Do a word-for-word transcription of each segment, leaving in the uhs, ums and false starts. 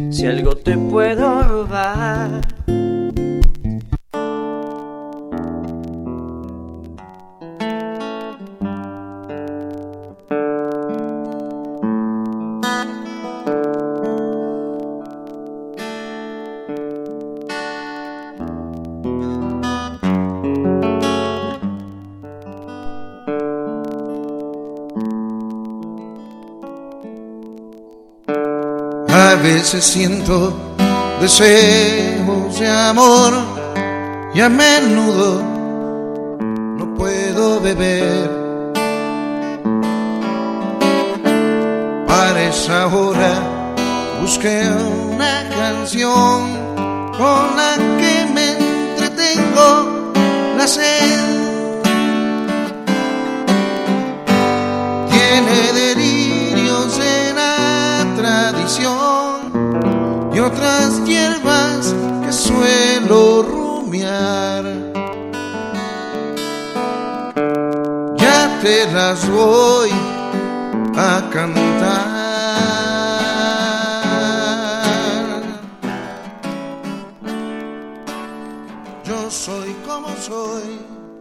Si algo te puedo robar, a veces siento deseos de amor y a menudo no puedo beber. Para esa hora busqué una canción con la que me entretengo la sed. Tiene delirios en la tradición y otras hierbas que suelo rumiar. Ya te las voy a cantar. Yo soy como soy,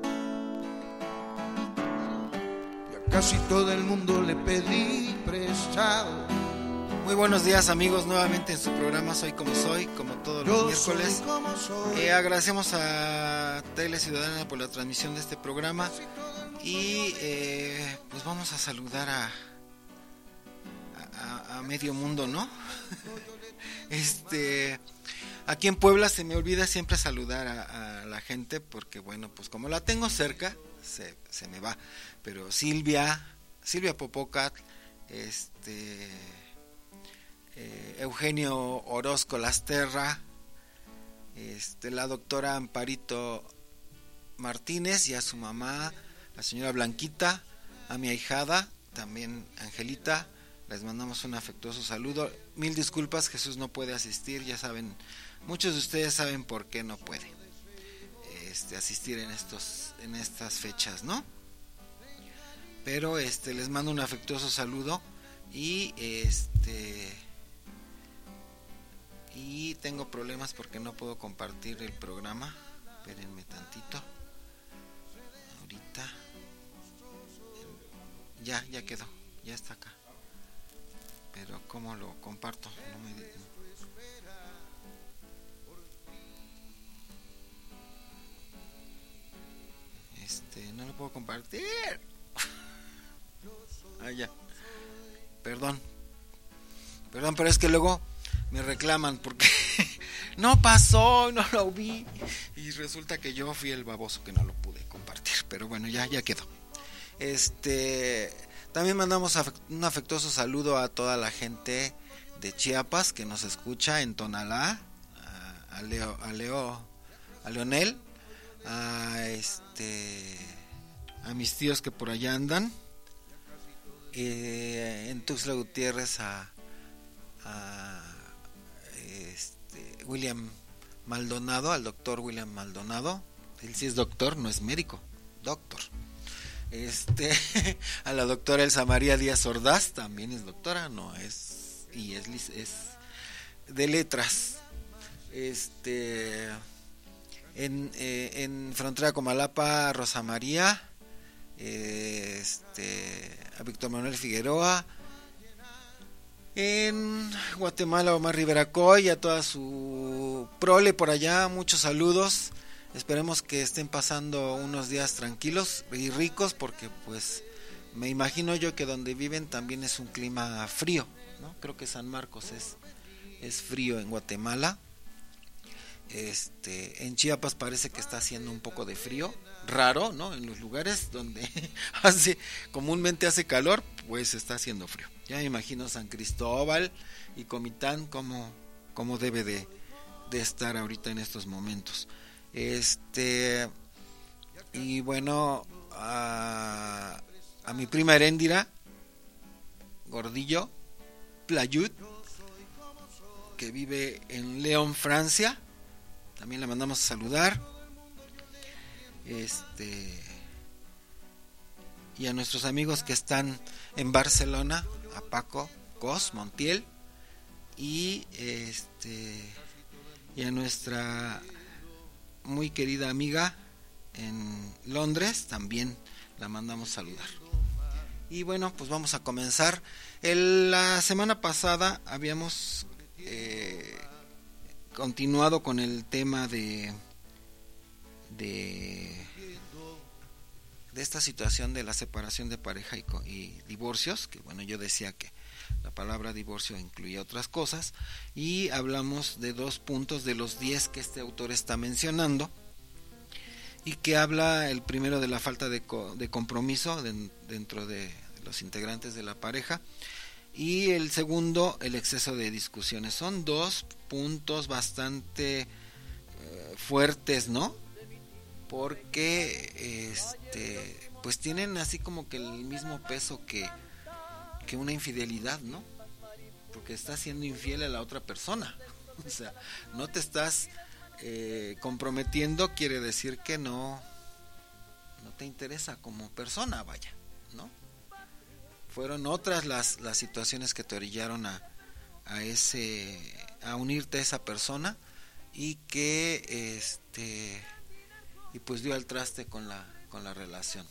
y a casi todo el mundo le pedí prestado. Muy buenos días, amigos, nuevamente en su programa Soy Como Soy, como todos los Yo miércoles. soy como soy. Eh, agradecemos a Tele Ciudadana por la transmisión de este programa y eh, pues vamos a saludar a, a, a medio mundo, ¿no? este aquí en Puebla se me olvida siempre saludar a, a la gente porque bueno, pues como la tengo cerca se, se me va, pero Silvia, Silvia Popocat, este Eh, Eugenio Orozco Lasterra, este, la doctora Amparito Martínez y a su mamá, la señora Blanquita, a mi ahijada, también Angelita, les mandamos un afectuoso saludo. Mil disculpas, Jesús no puede asistir, ya saben, muchos de ustedes saben por qué no puede este, asistir en estos, en estas fechas, ¿no? Pero este, les mando un afectuoso saludo y este y tengo problemas porque no puedo compartir el programa. Espérenme tantito. Ahorita ya, ya quedó, ya está acá. Pero ¿cómo lo comparto? No me... Este, no lo puedo compartir. Ah, ya. Perdón. Perdón, pero es que luego me reclaman porque no pasó, no lo vi y resulta que yo fui el baboso que no lo pude compartir, pero bueno, ya ya quedó. Este, también mandamos un afectuoso saludo a toda la gente de Chiapas que nos escucha en Tonalá, a, a Leo, a Leo, a Leonel, a este, a mis tíos que por allá andan, eh, en Tuxtla Gutiérrez a a este, William Maldonado, al doctor William Maldonado, él sí es doctor, no es médico, doctor. Este, a la doctora Elsa María Díaz Ordaz, también es doctora, no es, y es, es de letras. Este, en, eh, en frontera Comalapa, Rosa María, eh, este, a Víctor Manuel Figueroa. En Guatemala, Omar Rivera Coy, a toda su prole por allá, muchos saludos. Esperemos que estén pasando unos días tranquilos y ricos, porque pues me imagino yo que donde viven también es un clima frío, ¿no? Creo que San Marcos es, es frío en Guatemala. Este, en Chiapas parece que está haciendo un poco de frío, raro, ¿no? En los lugares donde hace comúnmente hace calor, pues está haciendo frío. Ya me imagino San Cristóbal y Comitán como, como debe de, de estar ahorita en estos momentos. Este, y bueno, a, a mi prima Heréndira Gordillo Playut, que vive en León, Francia, también la mandamos a saludar. Este, y a nuestros amigos que están en Barcelona, a Paco Cos Montiel y este y a nuestra muy querida amiga en Londres también la mandamos saludar. Y bueno, pues vamos a comenzar. El, la semana pasada habíamos eh, continuado con el tema de de de esta situación de la separación de pareja y, y divorcios, que bueno, yo decía que la palabra divorcio incluía otras cosas, y hablamos de dos puntos de los diez que este autor está mencionando, y que habla el primero de la falta de, co- de compromiso de, dentro de los integrantes de la pareja, y el segundo, el exceso de discusiones. Son dos puntos bastante eh, fuertes, ¿no? Porque este pues tienen así como que el mismo peso que, que una infidelidad, ¿no? Porque estás siendo infiel a la otra persona. O sea, no te estás eh, comprometiendo, quiere decir que no, no te interesa como persona, vaya, ¿no? Fueron otras las, las situaciones que te orillaron a, a ese, a unirte a esa persona, y que este y pues dio al traste con la con la relación.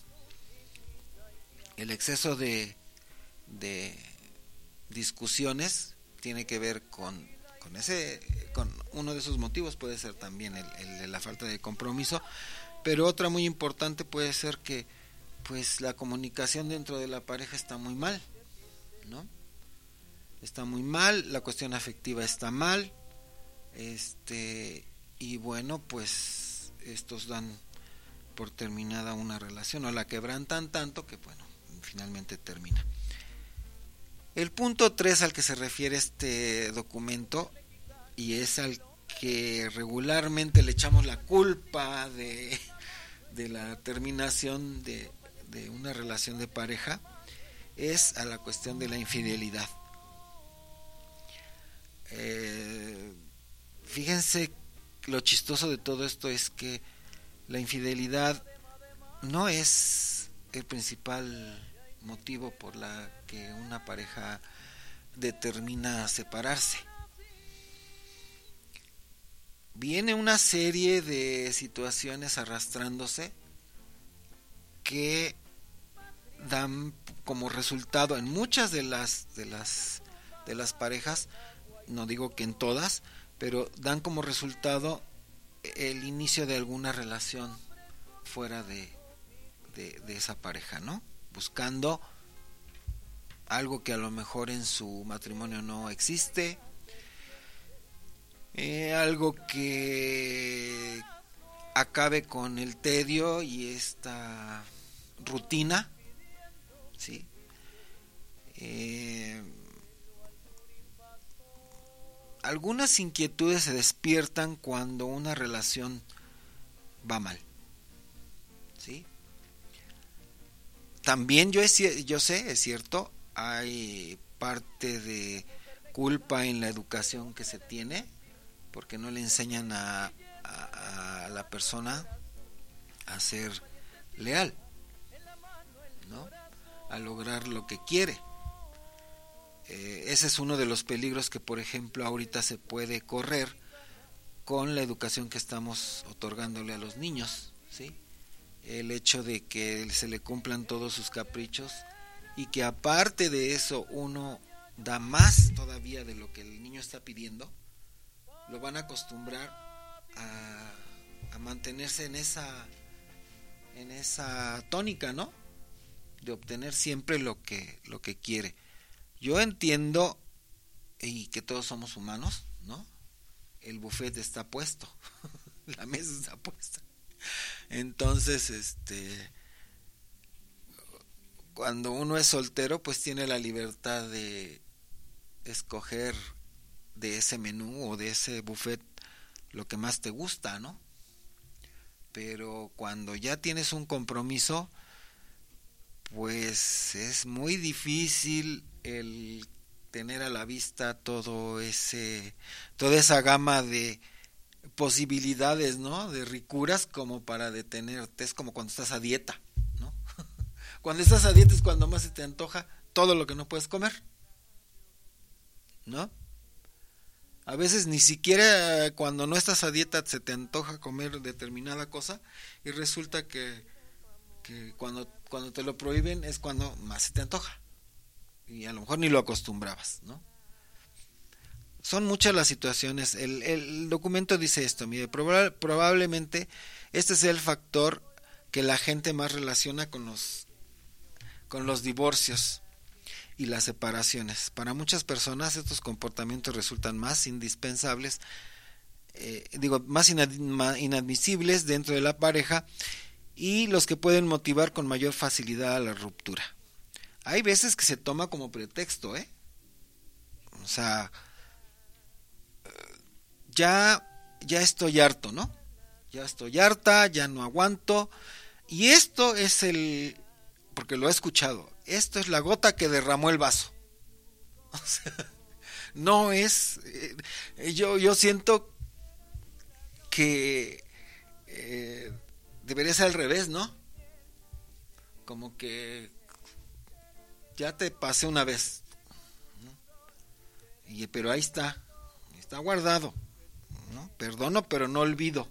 El exceso de de discusiones tiene que ver con con ese con uno de esos motivos, puede ser también el, el de la falta de compromiso, pero otra muy importante puede ser que pues la comunicación dentro de la pareja está muy mal, ¿no? Está muy mal, la cuestión afectiva está mal, este y bueno, pues estos dan por terminada una relación, o la quebrantan tanto que bueno, finalmente termina. El punto tres al que se refiere este documento, y es al que regularmente le echamos la culpa de, de la terminación de, de una relación de pareja, es a la cuestión de la infidelidad. Eh, fíjense, lo chistoso de todo esto es que la infidelidad no es el principal motivo por la que una pareja determina separarse. Viene una serie de situaciones arrastrándose que dan como resultado en muchas de las de las de las parejas, no digo que en todas, pero dan como resultado el inicio de alguna relación fuera de, de, de esa pareja, ¿no? Buscando algo que a lo mejor en su matrimonio no existe, eh, algo que acabe con el tedio y esta rutina, ¿sí? Eh, algunas inquietudes se despiertan cuando una relación va mal, ¿sí? También yo, es, yo sé, es cierto, hay parte de culpa en la educación que se tiene, porque no le enseñan a, a, a la persona a ser leal, ¿no? A lograr lo que quiere. Eh, ese es uno de los peligros que, por ejemplo, ahorita se puede correr con la educación que estamos otorgándole a los niños, ¿sí? El hecho de que se le cumplan todos sus caprichos, y que aparte de eso uno da más todavía de lo que el niño está pidiendo, lo van a acostumbrar a, a mantenerse en esa en esa tónica, ¿no? De obtener siempre lo que lo que quiere. Yo entiendo, y que todos somos humanos, ¿no? El buffet está puesto, la mesa está puesta. Entonces, este, cuando uno es soltero, pues tiene la libertad de escoger de ese menú o de ese buffet lo que más te gusta, ¿no? Pero cuando ya tienes un compromiso, pues es muy difícil el tener a la vista todo ese toda esa gama de posibilidades, ¿no? De ricuras como para detenerte. Es como cuando estás a dieta, ¿no? Cuando estás a dieta es cuando más se te antoja todo lo que no puedes comer, ¿no? A veces ni siquiera cuando no estás a dieta se te antoja comer determinada cosa y resulta que, que cuando, cuando te lo prohíben es cuando más se te antoja y a lo mejor ni lo acostumbrabas, ¿no? Son muchas las situaciones. El, el documento dice esto, mire, proba- probablemente este sea el factor que la gente más relaciona con los, con los divorcios y las separaciones. Para muchas personas estos comportamientos resultan más indispensables, eh, digo, más inadmisibles dentro de la pareja y los que pueden motivar con mayor facilidad a la ruptura. Hay veces que se toma como pretexto, ¿eh? O sea, ya, ya estoy harto, ¿no? Ya estoy harta, ya no aguanto. Y esto es el, porque lo he escuchado, esto es la gota que derramó el vaso. O sea, no es, eh, yo, yo siento que eh, debería ser al revés, ¿no? Como que ya te pasé una vez, ¿no? Y, pero ahí está, está guardado, ¿no? Perdono, pero no olvido.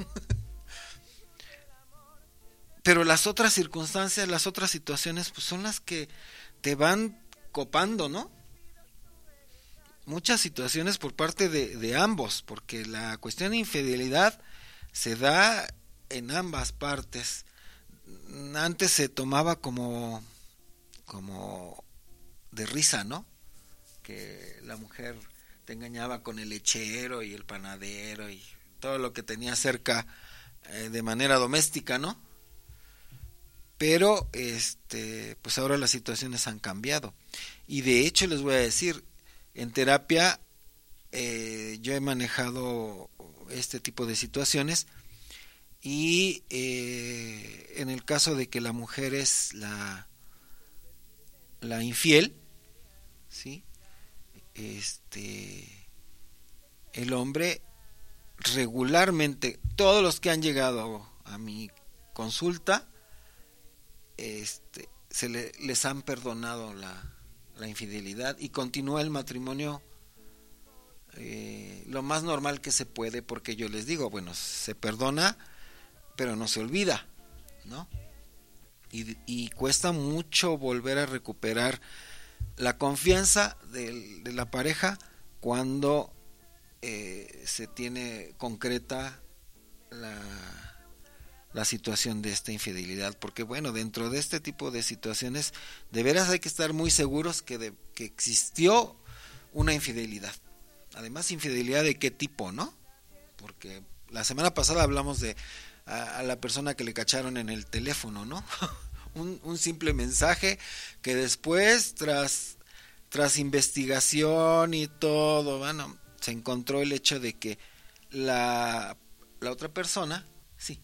Pero las otras circunstancias, las otras situaciones, pues son las que te van copando, ¿no? Muchas situaciones por parte de, de ambos, porque la cuestión de infidelidad se da en ambas partes. Antes se tomaba como, como de risa, ¿no? Que la mujer te engañaba con el lechero y el panadero y todo lo que tenía cerca eh, de manera doméstica, ¿no? Pero este pues ahora las situaciones han cambiado y de hecho les voy a decir, en terapia eh, yo he manejado este tipo de situaciones y eh, en el caso de que la mujer es la la infiel, ¿sí? Este el hombre regularmente, todos los que han llegado a mi consulta, este se le, les han perdonado la, la infidelidad y continúa el matrimonio eh, lo más normal que se puede, porque yo les digo, bueno, se perdona pero no se olvida, ¿no? Y, y cuesta mucho volver a recuperar la confianza de, de la pareja cuando eh, se tiene concreta la la situación de esta infidelidad, porque bueno, dentro de este tipo de situaciones de veras hay que estar muy seguros que, de, que existió una infidelidad. Además, infidelidad de qué tipo, ¿no? Porque la semana pasada hablamos de a, a la persona que le cacharon en el teléfono, ¿no? un, un simple mensaje que después tras tras investigación y todo, bueno, se encontró el hecho de que la la otra persona, sí,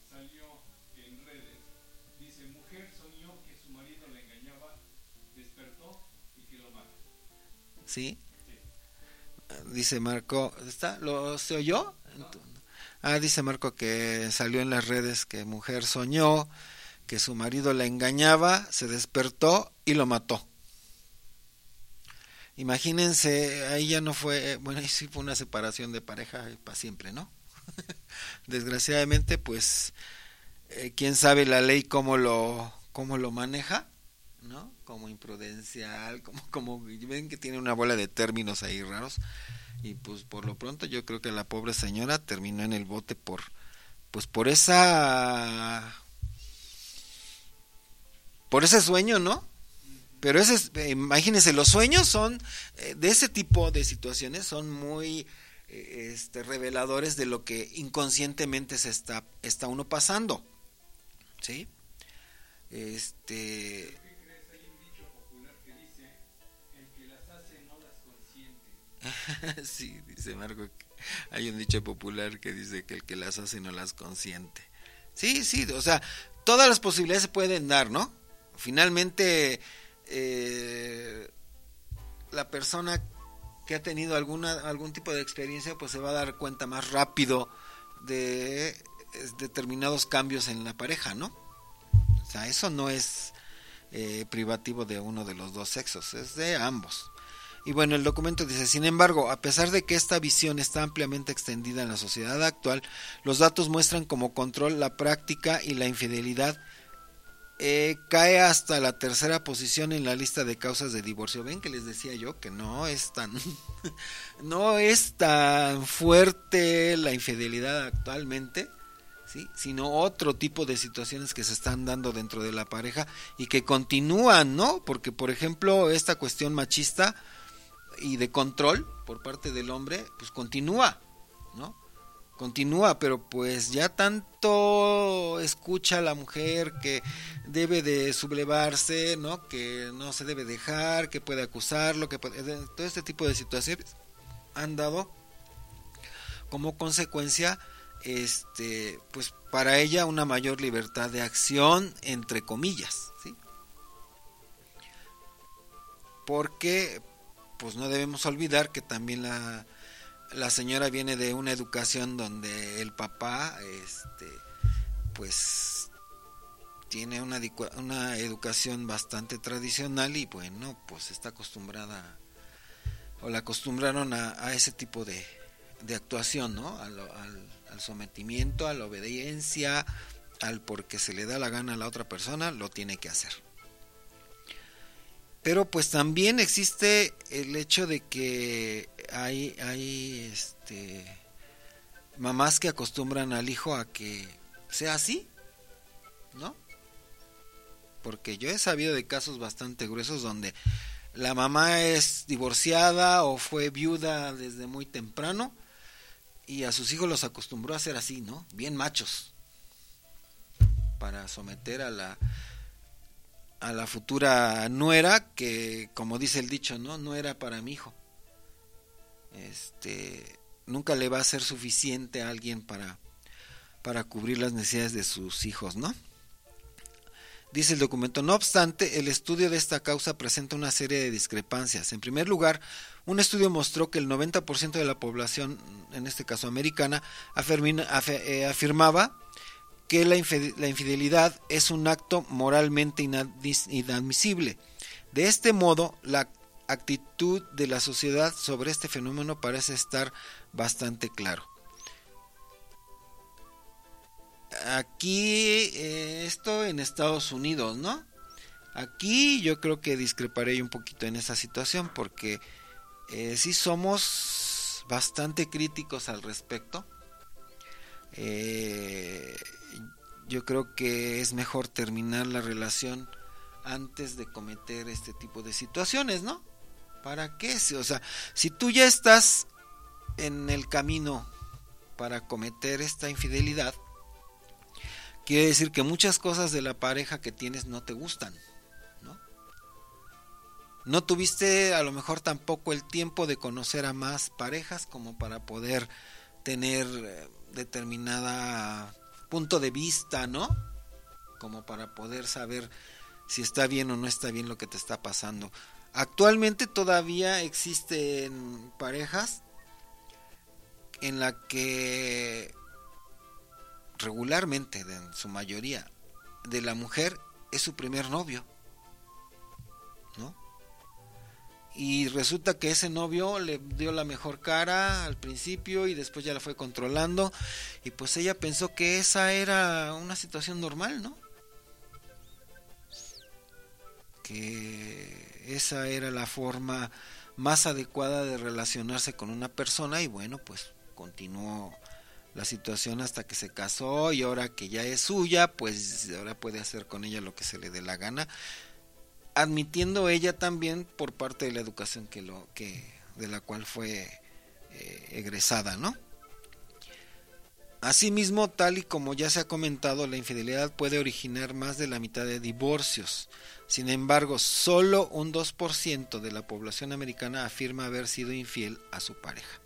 ¿sí? Dice Marco, ¿está? ¿Lo se oyó? Ah, dice Marco que salió en las redes que mujer soñó que su marido la engañaba, se despertó y lo mató. Imagínense, ahí ya no fue, bueno, ahí sí fue una separación de pareja para siempre, ¿no? Desgraciadamente, pues, eh, quién sabe la ley cómo lo, cómo lo maneja, ¿no? Como imprudencial, como, como ven que tiene una bola de términos ahí raros, y pues por lo pronto yo creo que la pobre señora terminó en el bote por, pues por esa, por ese sueño, ¿no? Pero ese, eh, imagínense, los sueños son, eh, de ese tipo de situaciones son muy eh, este, reveladores de lo que inconscientemente se está, está uno pasando, ¿sí? Este... Sí, dice Marco, hay un dicho popular que dice que el que las hace no las consiente. Sí, sí, o sea, todas las posibilidades se pueden dar, ¿no? Finalmente, eh, la persona que ha tenido alguna algún tipo de experiencia, pues se va a dar cuenta más rápido de eh, determinados cambios en la pareja, ¿no? O sea, eso no es eh, privativo de uno de los dos sexos, es de ambos. Y bueno, el documento dice, sin embargo, a pesar de que esta visión está ampliamente extendida en la sociedad actual, los datos muestran como control la práctica y la infidelidad eh, cae hasta la tercera posición en la lista de causas de divorcio. Ven que les decía yo que no es tan no es tan fuerte la infidelidad actualmente, ¿sí? Sino otro tipo de situaciones que se están dando dentro de la pareja y que continúan, ¿no? Porque, por ejemplo, esta cuestión machista y de control por parte del hombre, pues continúa, ¿no? Continúa, pero pues ya tanto escucha a la mujer que debe de sublevarse, ¿no? Que no se debe dejar, que puede acusarlo, que puede, todo este tipo de situaciones han dado como consecuencia, este, pues para ella una mayor libertad de acción, entre comillas, ¿sí? Porque pues no debemos olvidar que también la, la señora viene de una educación donde el papá este pues tiene una, una educación bastante tradicional y bueno, pues está acostumbrada o la acostumbraron a, a ese tipo de, de actuación, ¿no? Al, al, al sometimiento, a la obediencia, al porque se le da la gana a la otra persona, lo tiene que hacer. Pero pues también existe el hecho de que hay, hay este, mamás que acostumbran al hijo a que sea así, ¿no? Porque yo he sabido de casos bastante gruesos donde la mamá es divorciada o fue viuda desde muy temprano y a sus hijos los acostumbró a ser así, ¿no? Bien machos, para someter a la... a la futura nuera, que como dice el dicho, no no era para mi hijo. Este, nunca le va a ser suficiente a alguien para para cubrir las necesidades de sus hijos, ¿no? Dice el documento, no obstante, el estudio de esta causa presenta una serie de discrepancias. En primer lugar, un estudio mostró que el noventa por ciento de la población, en este caso americana, afirmina, af, eh, afirmaba que la infidelidad es un acto moralmente inadmisible. De este modo, la actitud de la sociedad sobre este fenómeno parece estar bastante claro. Aquí, eh, esto en Estados Unidos, ¿no? Aquí yo creo que discreparé un poquito en esa situación porque eh, sí somos bastante críticos al respecto. Eh, yo creo que es mejor terminar la relación antes de cometer este tipo de situaciones, ¿no? ¿Para qué? O sea, si tú ya estás en el camino para cometer esta infidelidad, quiere decir que muchas cosas de la pareja que tienes no te gustan, ¿no? No tuviste a lo mejor tampoco el tiempo de conocer a más parejas como para poder tener determinada punto de vista, ¿no? Como para poder saber si está bien o no está bien lo que te está pasando. Actualmente todavía existen parejas en la que regularmente, en su mayoría, de la mujer es su primer novio, ¿no? Y resulta que ese novio le dio la mejor cara al principio y después ya la fue controlando y pues ella pensó que esa era una situación normal, ¿no? Que esa era la forma más adecuada de relacionarse con una persona y bueno, pues continuó la situación hasta que se casó y ahora que ya es suya, pues ahora puede hacer con ella lo que se le dé la gana, admitiendo ella también por parte de la educación que lo que de la cual fue eh, egresada, ¿no? Asimismo, tal y como ya se ha comentado, la infidelidad puede originar más de la mitad de divorcios. Sin embargo, solo un dos por ciento de la población americana afirma haber sido infiel a su pareja.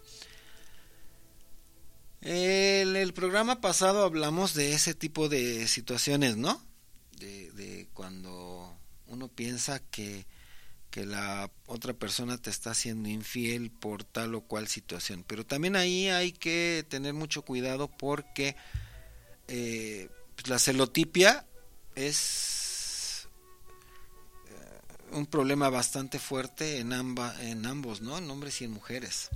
En el programa pasado hablamos de ese tipo de situaciones, ¿no? De, de cuando uno piensa que, que la otra persona te está siendo infiel por tal o cual situación. Pero también ahí hay que tener mucho cuidado porque eh, pues la celotipia es, un problema bastante fuerte en, amba, en ambos, ¿no? En hombres y en mujeres.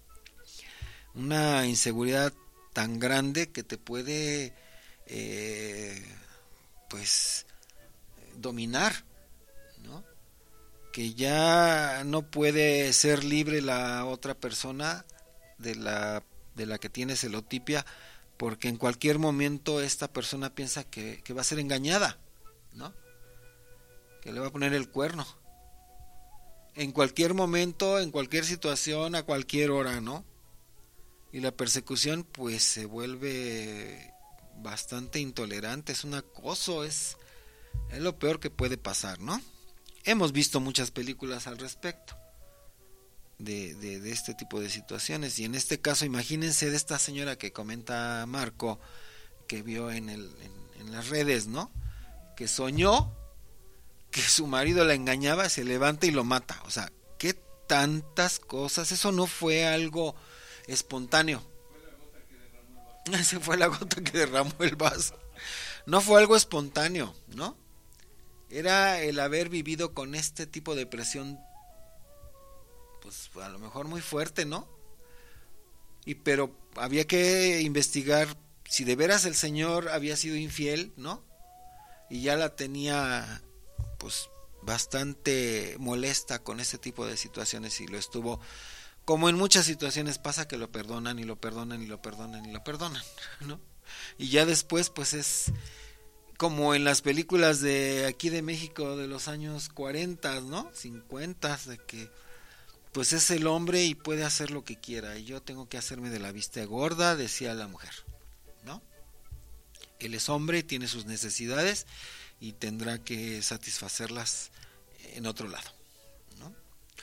Una inseguridad tan grande que te puede, eh, pues, dominar, ¿no? Que ya no puede ser libre la otra persona de la, de la que tiene celotipia, porque en cualquier momento esta persona piensa que, que va a ser engañada, ¿no? Que le va a poner el cuerno. En cualquier momento, en cualquier situación, a cualquier hora, ¿no? Y la persecución pues se vuelve bastante intolerante, es un acoso, es, es lo peor que puede pasar, ¿no? Hemos visto muchas películas al respecto de, de, de este tipo de situaciones, y en este caso imagínense de esta señora que comenta Marco, que vio en, el, en, en las redes, ¿no? Que soñó que su marido la engañaba, se levanta y lo mata. O sea, qué tantas cosas, eso no fue algo espontáneo. Esa fue la gota que derramó el vaso. No fue algo espontáneo, ¿no? Era el haber vivido con este tipo de presión, pues a lo mejor muy fuerte, ¿no? Y pero había que investigar si de veras el señor había sido infiel, ¿no? Y ya la tenía pues bastante molesta con este tipo de situaciones, y lo estuvo, como en muchas situaciones pasa, que lo perdonan y lo perdonan y lo perdonan y lo perdonan, ¿no? Y ya después pues es como en las películas de aquí de México de los años cuarenta, ¿no? cincuenta, de que pues es el hombre y puede hacer lo que quiera, y yo tengo que hacerme de la vista gorda, decía la mujer, ¿no? Él es hombre y tiene sus necesidades y tendrá que satisfacerlas en otro lado, ¿no?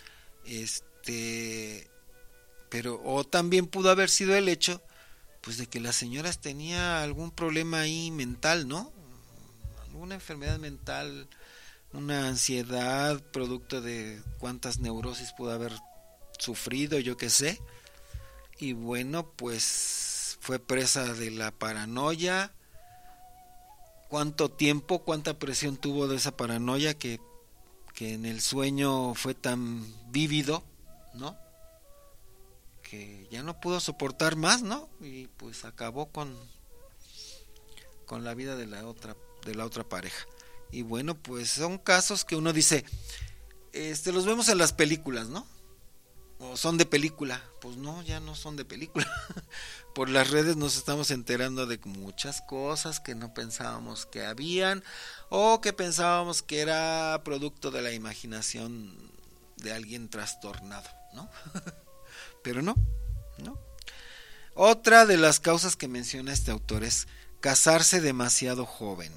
Este, pero o también pudo haber sido el hecho, pues, de que la señora tenía algún problema ahí mental, ¿no? Alguna enfermedad mental, una ansiedad producto de cuántas neurosis pudo haber sufrido, yo qué sé. Y bueno, pues fue presa de la paranoia. Cuánto tiempo, cuánta presión tuvo de esa paranoia que, que en el sueño fue tan vívido, ¿no? Que ya no pudo soportar más, ¿no? Y pues acabó con, con la vida de la otra, de la otra pareja. Y bueno, pues son casos que uno dice, este, los vemos en las películas, ¿no? O son de película. Pues no, ya no son de película. Por las redes nos estamos enterando de muchas cosas que no pensábamos que habían, o que pensábamos que era producto de la imaginación de alguien trastornado, ¿no? Pero no, no. Otra de las causas que menciona este autor es casarse demasiado joven.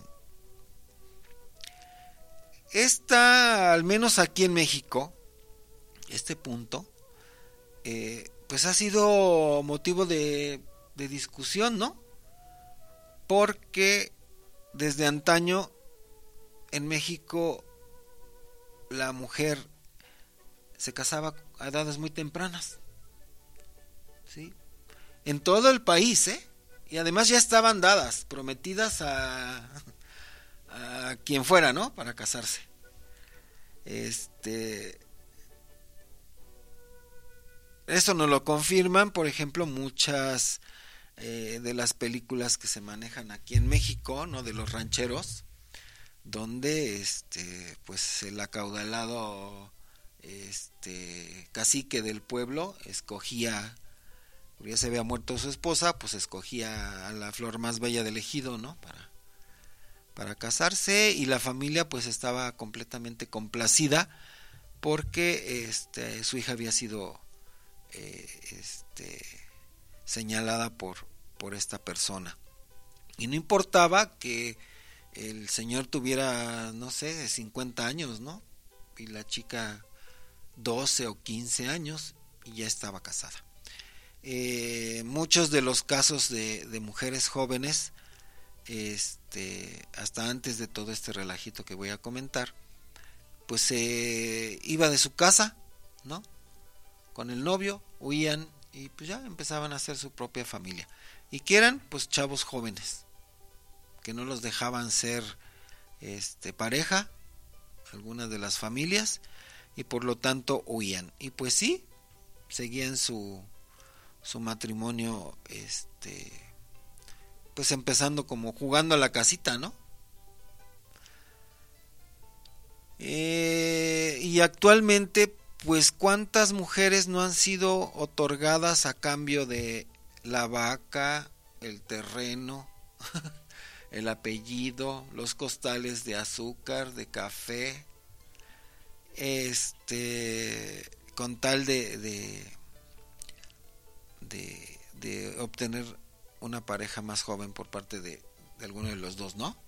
Esta, al menos aquí en México, este punto, eh, pues ha sido motivo de, de discusión, ¿no? Porque desde antaño en México la mujer se casaba a edades muy tempranas, ¿sí? En todo el país, ¿eh? Y además ya estaban dadas, prometidas a, a quien fuera, ¿no? Para casarse. Este... Esto nos lo confirman, por ejemplo, muchas eh, de las películas que se manejan aquí en México, ¿no? De los rancheros, donde este, pues el acaudalado este, cacique del pueblo escogía, ya se había muerto su esposa, pues escogía a la flor más bella del ejido, ¿no? Para, para casarse, y la familia pues estaba completamente complacida porque este, su hija había sido Eh, este, señalada por, por esta persona, y no importaba que el señor tuviera, no sé, cincuenta años, ¿no? Y la chica doce o quince años, y ya estaba casada. Eh, muchos de los casos de, de mujeres jóvenes, este, hasta antes de todo este relajito que voy a comentar, pues se eh, iba de su casa, ¿no? Con el novio, huían y pues ya empezaban a hacer su propia familia. Y que eran pues chavos jóvenes, que no los dejaban ser este pareja algunas de las familias, y por lo tanto huían. Y pues sí, seguían su, su matrimonio, este, pues empezando como jugando a la casita, ¿no? Eh, y actualmente, pues cuántas mujeres no han sido otorgadas a cambio de la vaca, el terreno, el apellido, los costales de azúcar, de café, este, con tal de de, de, de obtener una pareja más joven por parte de, de alguno de los dos, ¿no?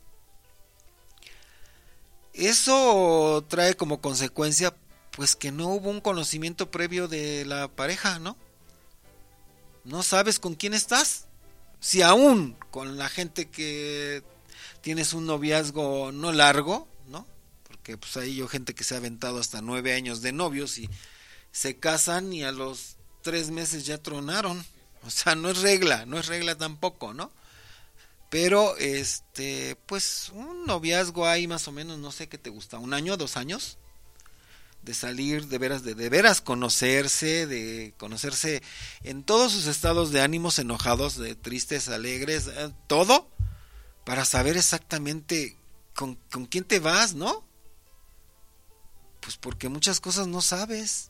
Eso trae como consecuencia, pues, que no hubo un conocimiento previo de la pareja, ¿no? No sabes con quién estás. Si aún con la gente que tienes un noviazgo no largo, ¿no? Porque pues hay yo gente que se ha aventado hasta nueve años de novios y se casan y a los tres meses ya tronaron. O sea, no es regla, no es regla tampoco, ¿no? Pero, este, pues, un noviazgo ahí más o menos, no sé qué te gusta, un año, dos años, de salir, de veras, de, de veras conocerse, de conocerse en todos sus estados de ánimos, enojados, de tristes, alegres, eh, todo, para saber exactamente con, con quién te vas, ¿no? Pues porque muchas cosas no sabes.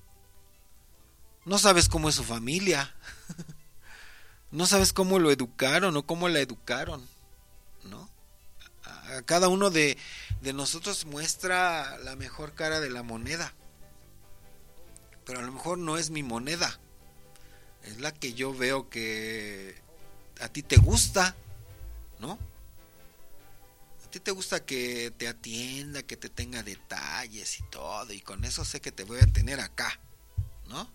No sabes cómo es su familia. No sabes cómo lo educaron o cómo la educaron, ¿no? A cada uno de, de nosotros muestra la mejor cara de la moneda, pero a lo mejor no es mi moneda, es la que yo veo que a ti te gusta, ¿no? A ti te gusta que te atienda, que te tenga detalles y todo, y con eso sé que te voy a tener acá, ¿no?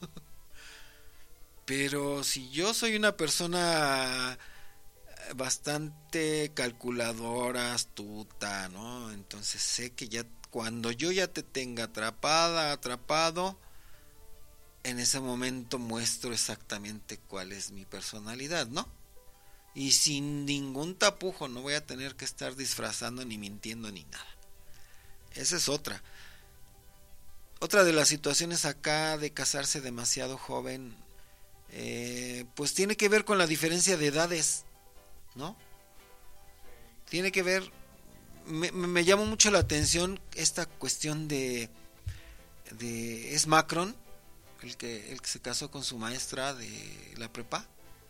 Pero si yo soy una persona bastante calculadora, astuta, ¿no? Entonces sé que ya cuando yo ya te tenga atrapada, atrapado, en ese momento muestro exactamente cuál es mi personalidad, ¿no? Y sin ningún tapujo, no voy a tener que estar disfrazando ni mintiendo ni nada. Esa es otra. Otra de las situaciones acá de casarse demasiado joven, Eh, pues tiene que ver con la diferencia de edades, ¿no? Tiene que ver, me, me llamó mucho la atención esta cuestión de, de es Macron, el que, el que se casó con su maestra de la prepa.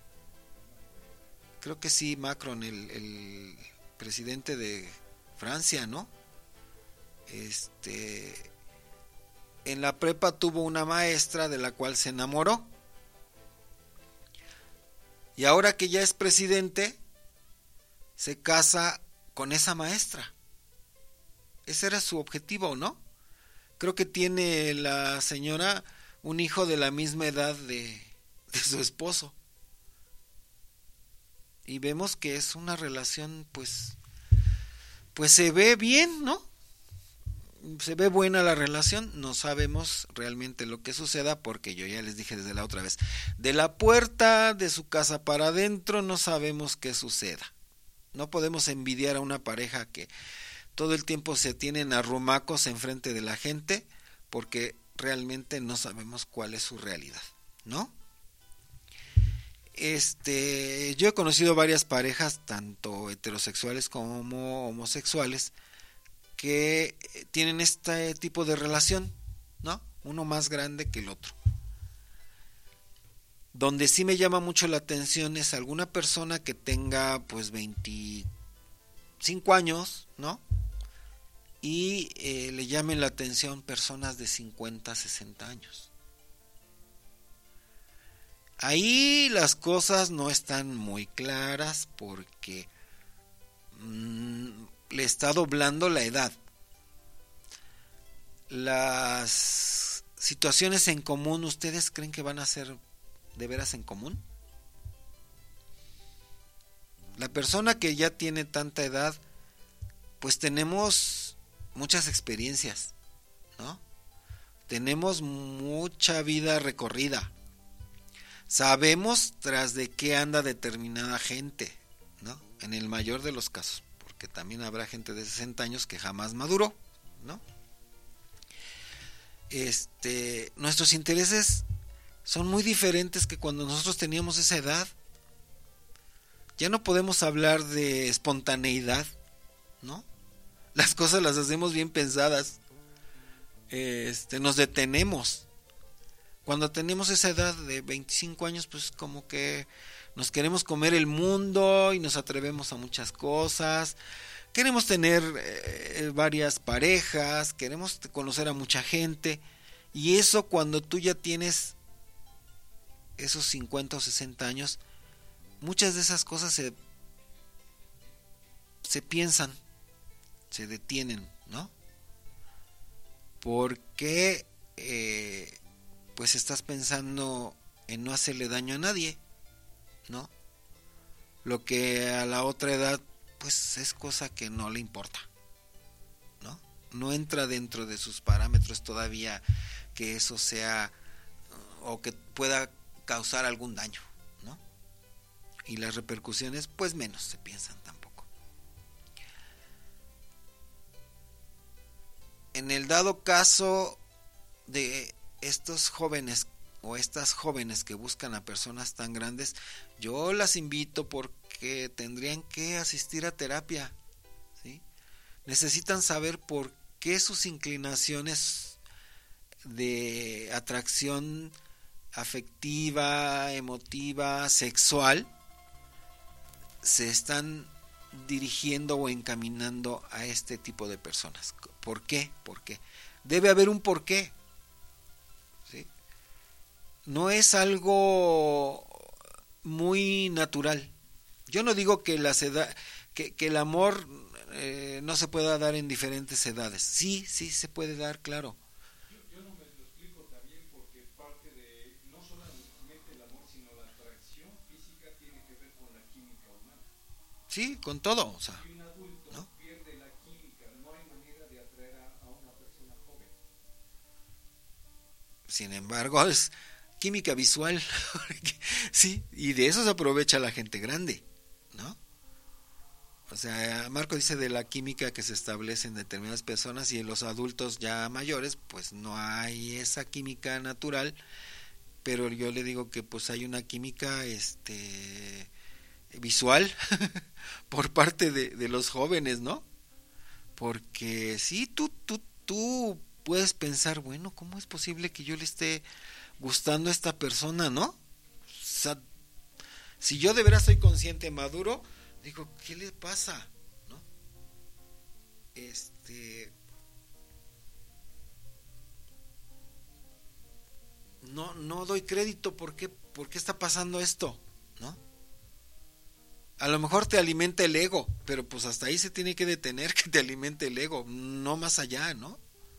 Creo que sí, Macron, el, el presidente de Francia, ¿no? Este, en la prepa tuvo una maestra de la cual se enamoró. Y ahora que ya es presidente, se casa con esa maestra. Ese era su objetivo, ¿no? Creo que tiene la señora un hijo de la misma edad de, de su esposo. Y vemos que es una relación, pues, pues se ve bien, ¿no? Se ve buena la relación, no sabemos realmente lo que suceda porque yo ya les dije desde la otra vez, de la puerta de su casa para adentro no sabemos qué suceda. No podemos envidiar a una pareja que todo el tiempo se tienen arrumacos enfrente de la gente porque realmente no sabemos cuál es su realidad, ¿no? Este, yo he conocido varias parejas, tanto heterosexuales como homosexuales, que tienen este tipo de relación, ¿no? Uno más grande que el otro. Donde sí me llama mucho la atención es alguna persona que tenga pues veinticinco años, ¿no? Y eh, le llamen la atención personas de cincuenta, sesenta años. Ahí las cosas no están muy claras porque mmm, le está doblando la edad. Las situaciones en común, ¿ustedes creen que van a ser de veras en común? La persona que ya tiene tanta edad, pues tenemos muchas experiencias, ¿no? Tenemos mucha vida recorrida. Sabemos tras de qué anda determinada gente, ¿no? En el mayor de los casos, porque también habrá gente de sesenta años que jamás maduró, ¿no? Este, nuestros intereses son muy diferentes que cuando nosotros teníamos esa edad. Ya no podemos hablar de espontaneidad, ¿no? Las cosas las hacemos bien pensadas. Este, nos detenemos. Cuando tenemos esa edad de veinticinco años, pues como que nos queremos comer el mundo y nos atrevemos a muchas cosas. Queremos tener eh, varias parejas, queremos conocer a mucha gente. Y eso, cuando tú ya tienes esos cincuenta o sesenta años, muchas de esas cosas se, se piensan, se detienen, ¿no? Porque eh, pues estás pensando en no hacerle daño a nadie, ¿no? Lo que a la otra edad pues es cosa que no le importa, ¿no? No entra dentro de sus parámetros todavía que eso sea o que pueda causar algún daño, ¿no? Y las repercusiones pues menos se piensan tampoco. En el dado caso de estos jóvenes o estas jóvenes que buscan a personas tan grandes, yo las invito porque tendrían que asistir a terapia, ¿sí? Necesitan saber por qué sus inclinaciones de atracción afectiva, emotiva, sexual se están dirigiendo o encaminando a este tipo de personas. ¿Por qué? ¿Por qué? Debe haber un porqué, ¿sí? No es algo muy natural. Yo no digo que las edad, que, que el amor eh, no se pueda dar en diferentes edades. Sí, sí se puede dar, claro. Yo, yo no me lo explico también porque parte de no solamente el amor, sino la atracción física tiene que ver con la química humana. Sí, con todo, o sea, Si un adulto, ¿no?, pierde la química, no hay manera de atraer a, a una persona joven. Sin embargo, es química visual. Sí, y de eso se aprovecha la gente grande, ¿no? O sea, Marco dice de la química que se establece en determinadas personas, y en los adultos ya mayores pues no hay esa química natural, pero yo le digo que pues hay una química este visual por parte de, de los jóvenes, ¿no? Porque sí, tú, tú, tú puedes pensar, bueno, ¿cómo es posible que yo le esté gustando a esta persona, no? O sea, si yo de veras soy consciente, maduro, digo, ¿qué le pasa? ¿No? Este, no, no doy crédito. ¿Por qué, por qué está pasando esto? ¿No? A lo mejor te alimenta el ego, pero pues hasta ahí se tiene que detener, que te alimente el ego, no más allá, ¿no?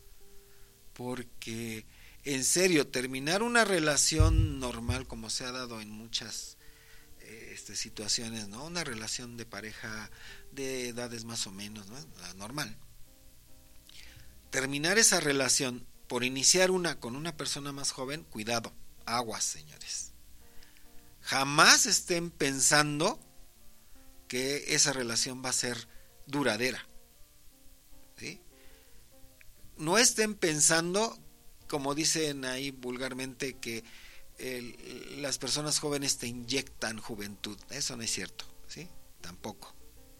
Porque en serio, terminar una relación normal, como se ha dado en muchas eh, este, situaciones, ¿no? Una relación de pareja de edades más o menos, ¿no? La normal. Terminar esa relación por iniciar una con una persona más joven, cuidado, aguas, señores. Jamás estén pensando que esa relación va a ser duradera, ¿sí? No estén pensando, como dicen ahí vulgarmente, que el, las personas jóvenes te inyectan juventud. Eso no es cierto, ¿sí? Tampoco.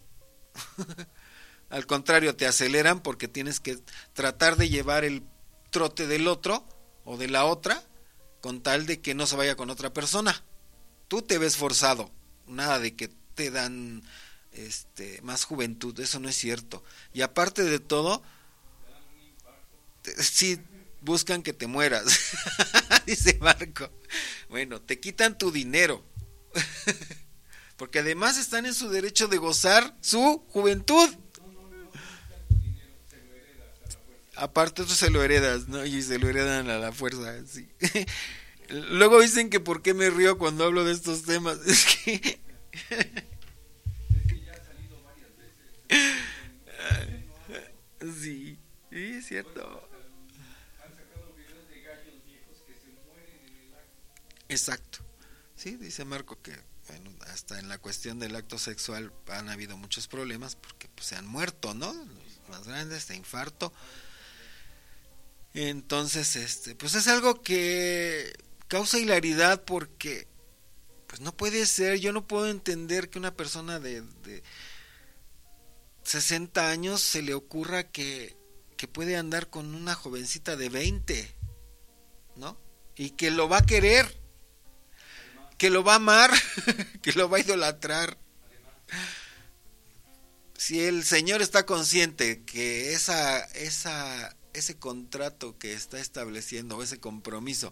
Al contrario, te aceleran porque tienes que tratar de llevar el trote del otro o de la otra con tal de que no se vaya con otra persona. Tú te ves forzado, nada de que te dan este más juventud, eso no es cierto. Y aparte de todo, te, sí buscan que te mueras. Dice Marco. Bueno, te quitan tu dinero. Porque además están en su derecho de gozar su juventud. Aparte tú se lo heredas, ¿no? Y se lo heredan a la fuerza, sí. Luego dicen que por qué me río cuando hablo de estos temas. Es que sí, sí, es cierto. Exacto. Sí, dice Marco que bueno, hasta en la cuestión del acto sexual han habido muchos problemas porque pues, se han muerto, ¿no? Los más grandes, de infarto. Entonces, este, pues es algo que causa hilaridad porque pues no puede ser, yo no puedo entender que una persona de, de sesenta años se le ocurra que, que puede andar con una jovencita de veinte, ¿no? Y que lo va a querer, que lo va a amar, que lo va a idolatrar. Si el señor está consciente que esa, esa, ese contrato que está estableciendo, ese compromiso,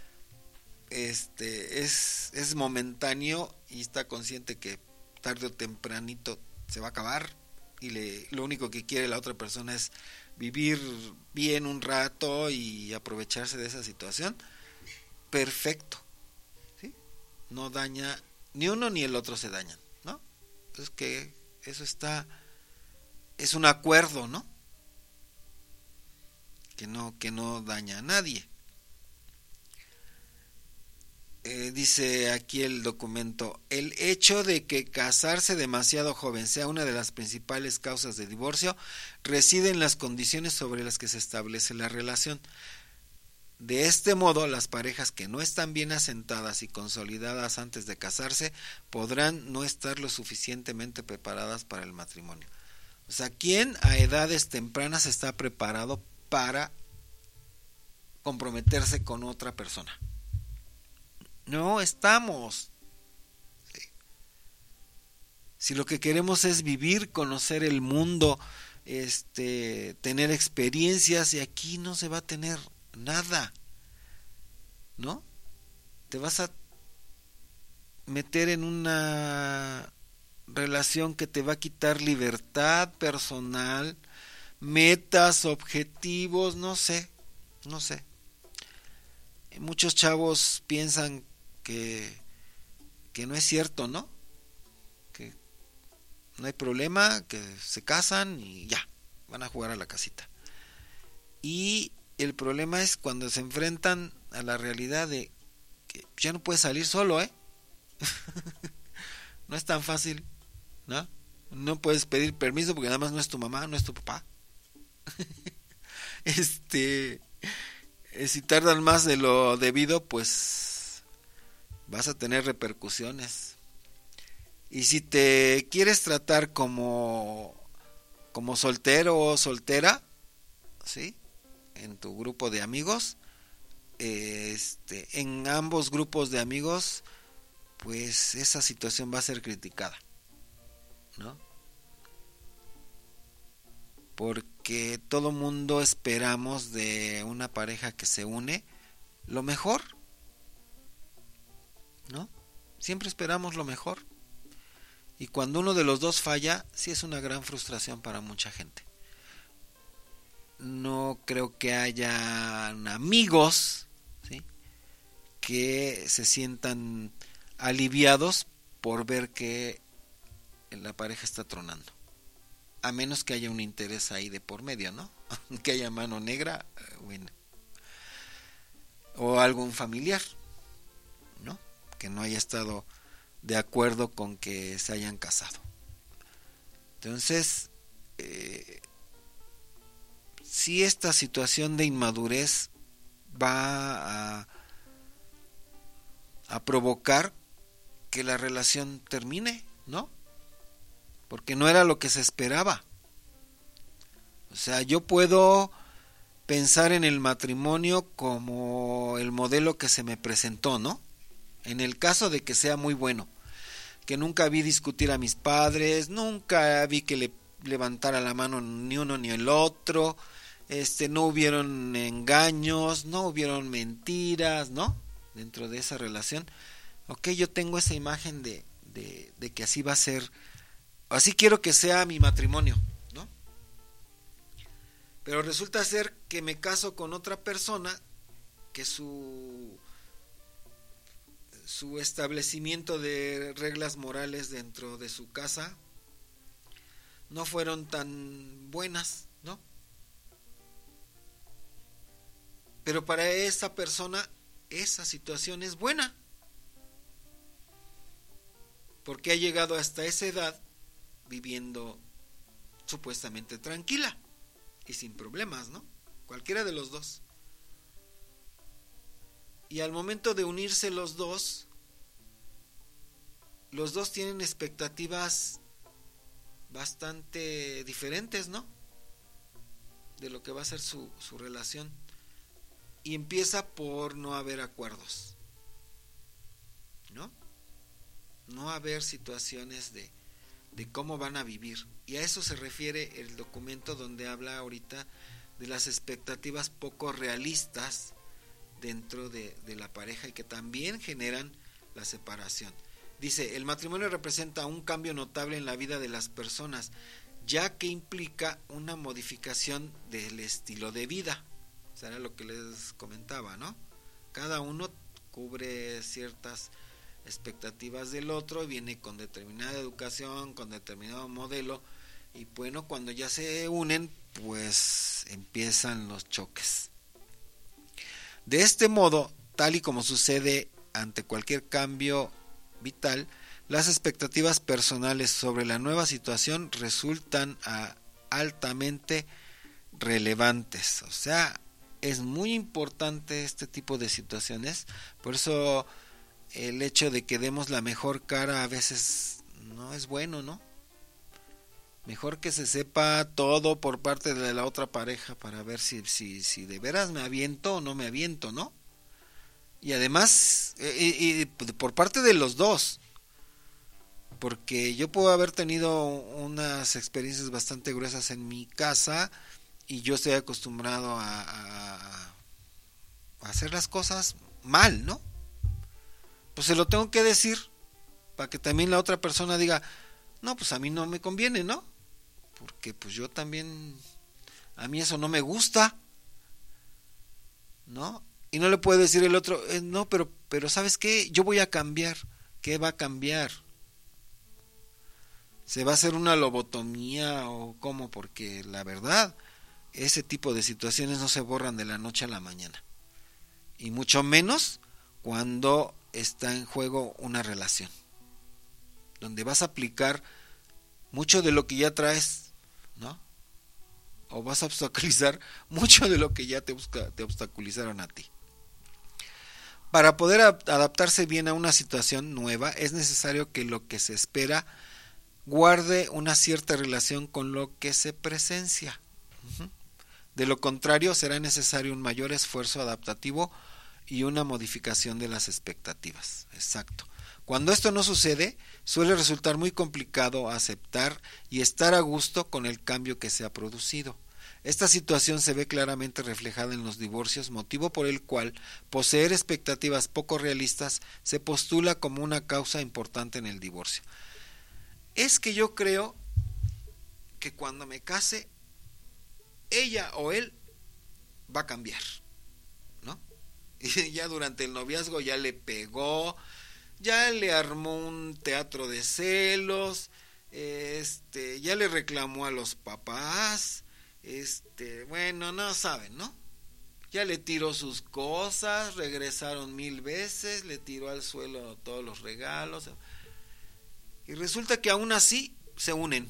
este, es, es momentáneo y está consciente que tarde o tempranito se va a acabar y le, lo único que quiere la otra persona es vivir bien un rato y aprovecharse de esa situación, perfecto, ¿sí? No daña, ni uno ni el otro se dañan, ¿no? Entonces que eso está, es un acuerdo, ¿no? Que no, que no daña a nadie. Eh, dice aquí el documento, el hecho de que casarse demasiado joven sea una de las principales causas de divorcio reside en las condiciones sobre las que se establece la relación. De este modo, las parejas que no están bien asentadas y consolidadas antes de casarse podrán no estar lo suficientemente preparadas para el matrimonio. O sea, ¿quién a edades tempranas está preparado para comprometerse con otra persona? No estamos. Sí. Si lo que queremos es vivir, conocer el mundo, este, tener experiencias, y aquí no se va a tener nada, ¿no? Te vas a meter en una relación que te va a quitar libertad personal, metas, objetivos, no sé, no sé. Muchos chavos piensan que, que no es cierto, ¿no? Que no hay problema, que se casan y ya, van a jugar a la casita. Y el problema es cuando se enfrentan a la realidad de que ya no puedes salir solo, ¿eh? No es tan fácil, ¿no? No puedes pedir permiso porque además no es tu mamá, no es tu papá. Este, si tardan más de lo debido, pues vas a tener repercusiones. Y si te quieres tratar como como soltero o soltera, ¿sí? En tu grupo de amigos, este, en ambos grupos de amigos, pues esa situación va a ser criticada, ¿no? Porque todo mundo esperamos de una pareja que se une lo mejor, ¿no? Siempre esperamos lo mejor. Y cuando uno de los dos falla, sí es una gran frustración para mucha gente. No creo que haya amigos, ¿sí?, que se sientan aliviados por ver que la pareja está tronando. A menos que haya un interés ahí de por medio, ¿no? Que haya mano negra, bueno. O algún familiar, ¿no? Que no haya estado de acuerdo con que se hayan casado. Entonces, eh, si esta situación de inmadurez va a, a provocar que la relación termine, ¿no? Porque no era lo que se esperaba. O sea, yo puedo pensar en el matrimonio como el modelo que se me presentó, ¿no? En el caso de que sea muy bueno, que nunca vi discutir a mis padres, nunca vi que le levantara la mano ni uno ni el otro, este, no hubieron engaños, no hubieron mentiras, ¿no? Dentro de esa relación. Ok, yo tengo esa imagen de, de, de que así va a ser. Así quiero que sea mi matrimonio, ¿no? Pero resulta ser que me caso con otra persona que su su establecimiento de reglas morales dentro de su casa no fueron tan buenas, ¿no? Pero para esa persona esa situación es buena, porque ha llegado hasta esa edad viviendo supuestamente tranquila y sin problemas, ¿no? Cualquiera de los dos. Y al momento de unirse los dos, los dos tienen expectativas bastante diferentes, ¿no? De lo que va a ser su, su relación. Y empieza por no haber acuerdos, ¿no? No haber situaciones de, de cómo van a vivir. Y a eso se refiere el documento donde habla ahorita de las expectativas poco realistas dentro de, de la pareja y que también generan la separación. Dice, el matrimonio representa un cambio notable en la vida de las personas, ya que implica una modificación del estilo de vida. O sea, era lo que les comentaba, ¿no? Cada uno cubre ciertas expectativas del otro, viene con determinada educación, con determinado modelo, y bueno, cuando ya se unen, pues empiezan los choques. De este modo, tal y como sucede ante cualquier cambio vital, las expectativas personales sobre la nueva situación resultan a, altamente relevantes. O sea, es muy importante este tipo de situaciones, por eso el hecho de que demos la mejor cara a veces no es bueno, ¿no? Mejor que se sepa todo por parte de la otra pareja para ver si, si, si de veras me aviento o no me aviento, ¿no? Y además, y, y por parte de los dos, porque yo puedo haber tenido unas experiencias bastante gruesas en mi casa y yo estoy acostumbrado a, a, a hacer las cosas mal, ¿no? Pues se lo tengo que decir para que también la otra persona diga, no, pues a mí no me conviene, ¿no? Porque pues yo también, a mí eso no me gusta, ¿no? Y no le puede decir el otro, eh, no, pero, pero ¿sabes qué? Yo voy a cambiar. ¿Qué va a cambiar? ¿Se va a hacer una lobotomía o cómo? Porque la verdad, ese tipo de situaciones no se borran de la noche a la mañana. Y mucho menos cuando está en juego una relación, donde vas a aplicar mucho de lo que ya traes, ¿no? O vas a obstaculizar mucho de lo que ya te, busca, te obstaculizaron a ti. Para poder adaptarse bien a una situación nueva, es necesario que lo que se espera guarde una cierta relación con lo que se presencia. Uh-huh. De lo contrario, será necesario un mayor esfuerzo adaptativo y una modificación de las expectativas. Exacto. Cuando esto no sucede, suele resultar muy complicado aceptar y estar a gusto con el cambio que se ha producido. Esta situación se ve claramente reflejada en los divorcios, motivo por el cual poseer expectativas poco realistas se postula como una causa importante en el divorcio. Es que yo creo que cuando me case, ella o él va a cambiar, ¿no? Y ya durante el noviazgo ya le pegó, ya le armó un teatro de celos, este, ya le reclamó a los papás, este, bueno, no saben, ¿no? Ya le tiró sus cosas, regresaron mil veces, le tiró al suelo todos los regalos, y resulta que aún así se unen,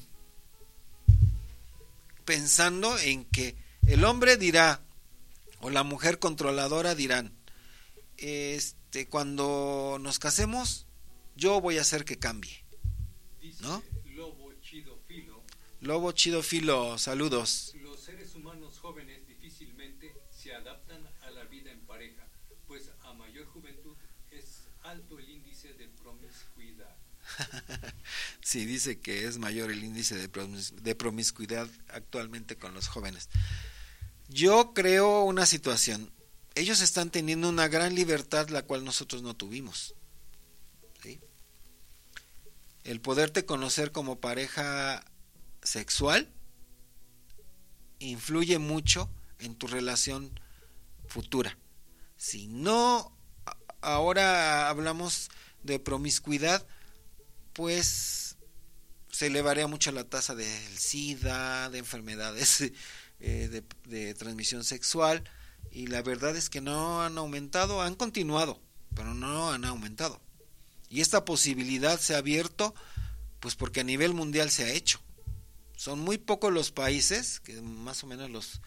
pensando en que el hombre dirá, o la mujer controladora dirán, este, cuando nos casemos, yo voy a hacer que cambie, ¿no? Dice Lobo Chido Filo. Lobo Chido Filo, saludos. Los seres humanos jóvenes difícilmente se adaptan a la vida en pareja, pues a mayor juventud es alto el índice de promiscuidad. Sí, dice que es mayor el índice de, promis- de promiscuidad actualmente con los jóvenes. Yo creo una situación. Ellos están teniendo una gran libertad, la cual nosotros no tuvimos, ¿sí? El poderte conocer como pareja sexual influye mucho en tu relación futura. Si no, ahora hablamos de promiscuidad, pues se elevaría mucho la tasa del SIDA, de enfermedades eh, de, de transmisión sexual, y la verdad es que no han aumentado, han continuado, pero no han aumentado. Y esta posibilidad se ha abierto pues porque a nivel mundial se ha hecho. Son muy pocos los países, que más o menos los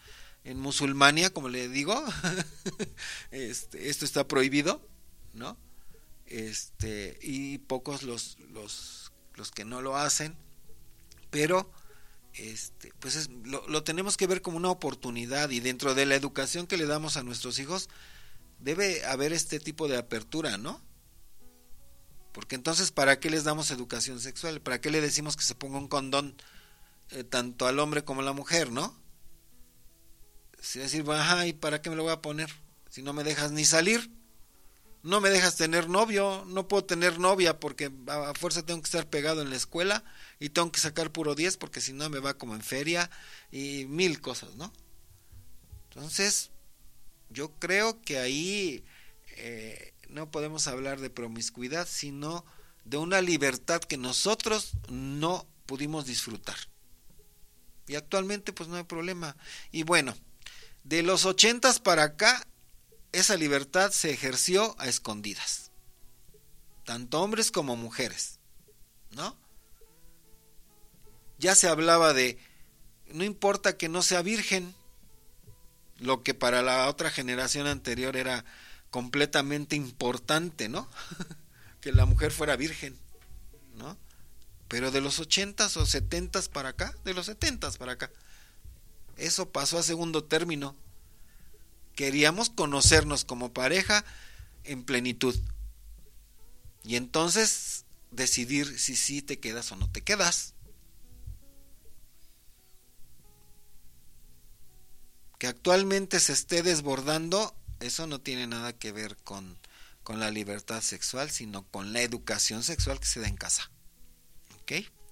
en musulmania, como le digo, este, esto está prohibido, ¿no? Este, y pocos los, los, los que no lo hacen, pero este, pues es, lo, lo tenemos que ver como una oportunidad, y dentro de la educación que le damos a nuestros hijos debe haber este tipo de apertura, ¿no? Porque entonces, ¿para qué les damos educación sexual? ¿Para qué le decimos que se ponga un condón eh, tanto al hombre como a la mujer, ¿no? Si decir, ajá, ¿y para qué me lo voy a poner? Si no me dejas ni salir, no me dejas tener novio, no puedo tener novia porque a fuerza tengo que estar pegado en la escuela y tengo que sacar puro diez porque si no me va como en feria y mil cosas, ¿no? Entonces, yo creo que ahí eh, no podemos hablar de promiscuidad, sino de una libertad que nosotros no pudimos disfrutar. Y actualmente pues no hay problema. Y bueno, de los ochentas para acá, esa libertad se ejerció a escondidas, tanto hombres como mujeres, ¿no? Ya se hablaba de, no importa que no sea virgen, lo que para la otra generación anterior era completamente importante, ¿no? Que la mujer fuera virgen, ¿no? Pero de los ochentas o setentas para acá, de los setentas para acá, eso pasó a segundo término. Queríamos conocernos como pareja en plenitud. Y entonces decidir si sí te quedas o no te quedas. Que actualmente se esté desbordando, eso no tiene nada que ver con, con la libertad sexual, sino con la educación sexual que se da en casa. ¿Ok?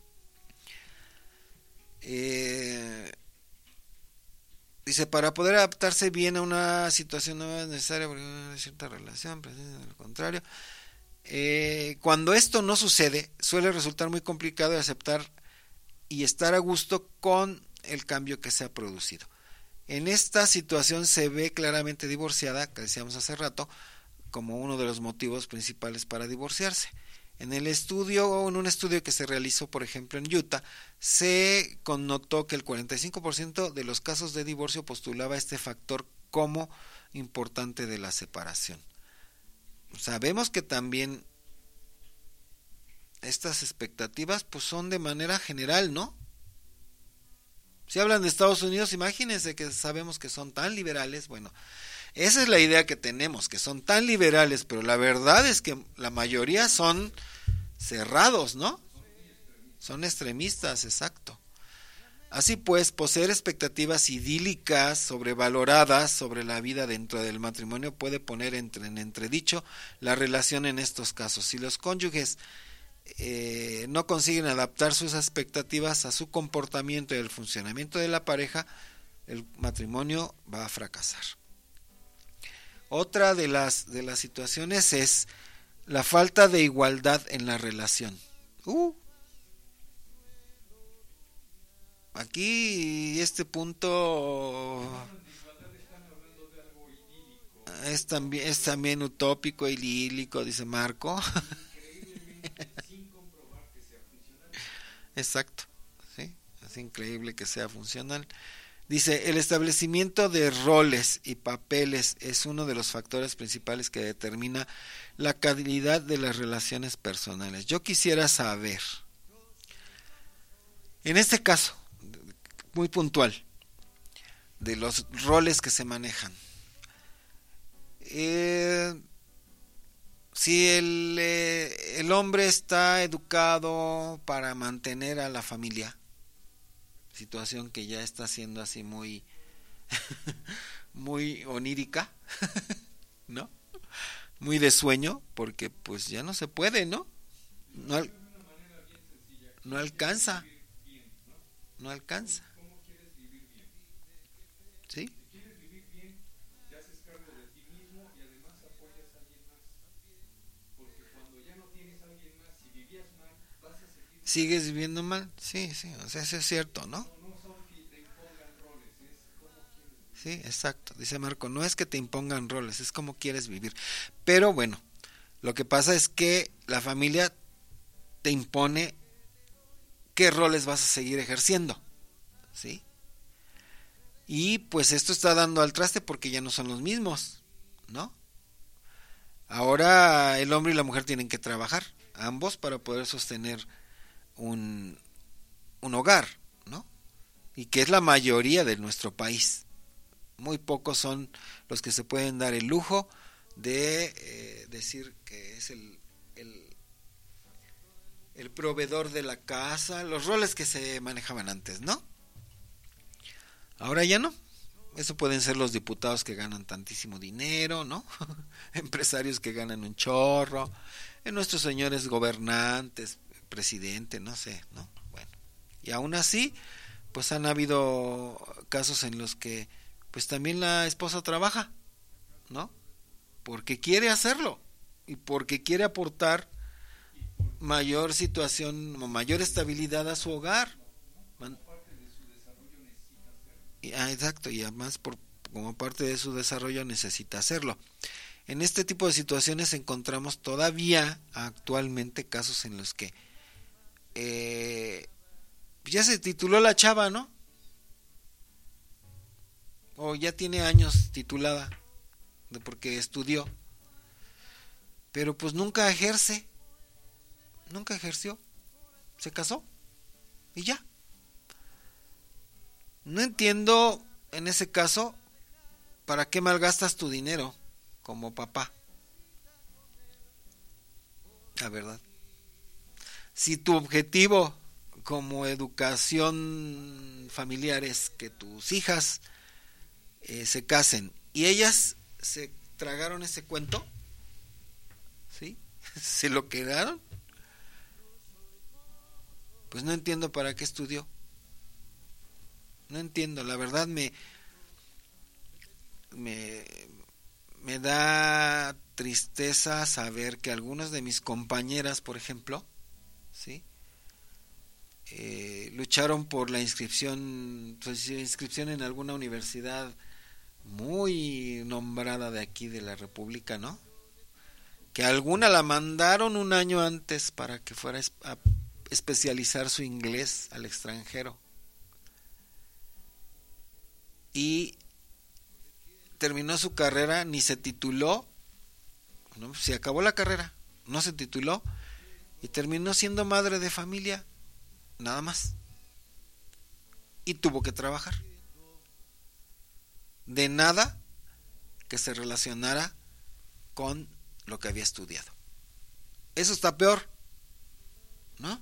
Eh... Dice, para poder adaptarse bien a una situación nueva es necesaria una cierta relación, pero de lo contrario. Eh, cuando esto no sucede, suele resultar muy complicado de aceptar y estar a gusto con el cambio que se ha producido. En esta situación se ve claramente divorciada, que decíamos hace rato, como uno de los motivos principales para divorciarse. En el estudio, o en un estudio que se realizó, por ejemplo, en Utah, se connotó que el cuarenta y cinco por ciento de los casos de divorcio postulaba este factor como importante de la separación. Sabemos que también estas expectativas pues son de manera general, ¿no? Si hablan de Estados Unidos, imagínense que sabemos que son tan liberales, bueno, esa es la idea que tenemos, que son tan liberales, pero la verdad es que la mayoría son cerrados, ¿no? Son extremistas, exacto. Así pues, poseer expectativas idílicas, sobrevaloradas sobre la vida dentro del matrimonio puede poner entre, en entredicho la relación en estos casos. Si los cónyuges eh, no consiguen adaptar sus expectativas a su comportamiento y al funcionamiento de la pareja, el matrimonio va a fracasar. Otra de las, de las situaciones es la falta de igualdad en la relación. Uh, aquí este punto es también, es también utópico y idílico, dice Marco. Exacto, sí, es increíble que sea funcional. Dice, el establecimiento de roles y papeles es uno de los factores principales que determina la calidad de las relaciones personales. Yo quisiera saber, en este caso, muy puntual, de los roles que se manejan, eh, si el, eh, el hombre está educado para mantener a la familia, situación que ya está siendo así muy muy onírica, ¿no? Muy de sueño, porque pues ya no se puede, ¿no? No, al, no alcanza. No alcanza. ¿Sí? ¿Sigues viviendo mal? Sí, sí, o sea, eso es cierto, ¿no? Sí, exacto, dice Marco, no es que te impongan roles, es como quieres vivir. Pero bueno, lo que pasa es que la familia te impone qué roles vas a seguir ejerciendo, ¿sí? Y pues esto está dando al traste porque ya no son los mismos, ¿no? Ahora el hombre y la mujer tienen que trabajar, ambos, para poder sostener un, un hogar, ¿no? Y que es la mayoría de nuestro país. Muy pocos son los que se pueden dar el lujo de eh, decir que es el, el, el proveedor de la casa, los roles que se manejaban antes, ¿no? Ahora ya no. Eso pueden ser los diputados que ganan tantísimo dinero, ¿no? Empresarios que ganan un chorro, en nuestros señores gobernantes, presidente, no sé, ¿no? Bueno, y aún así, pues han habido casos en los que, pues también la esposa trabaja, ¿no? Porque quiere hacerlo y porque quiere aportar mayor situación o mayor estabilidad a su hogar. Ah, exacto, y además por, como parte de su desarrollo necesita hacerlo. En este tipo de situaciones encontramos todavía actualmente casos en los que eh, ya se tituló la chava, ¿no? O ya tiene años titulada, de porque estudió, pero pues nunca ejerce, nunca ejerció, se casó y ya. No entiendo en ese caso para qué malgastas tu dinero como papá. La verdad. Si tu objetivo como educación familiar es que tus hijas eh, se casen y ellas se tragaron ese cuento, ¿sí? Se lo quedaron, pues no entiendo para qué estudió. No entiendo, la verdad me, me, me da tristeza saber que algunas de mis compañeras, por ejemplo, ¿sí? Eh, lucharon por la inscripción, pues, inscripción en alguna universidad muy nombrada de aquí de la República, ¿no? Que alguna la mandaron un año antes para que fuera a especializar su inglés al extranjero. Y terminó su carrera, ni se tituló, ¿no? Se acabó la carrera, no se tituló y terminó siendo madre de familia, nada más. Y tuvo que trabajar. De nada que se relacionara con lo que había estudiado. Eso está peor, ¿no?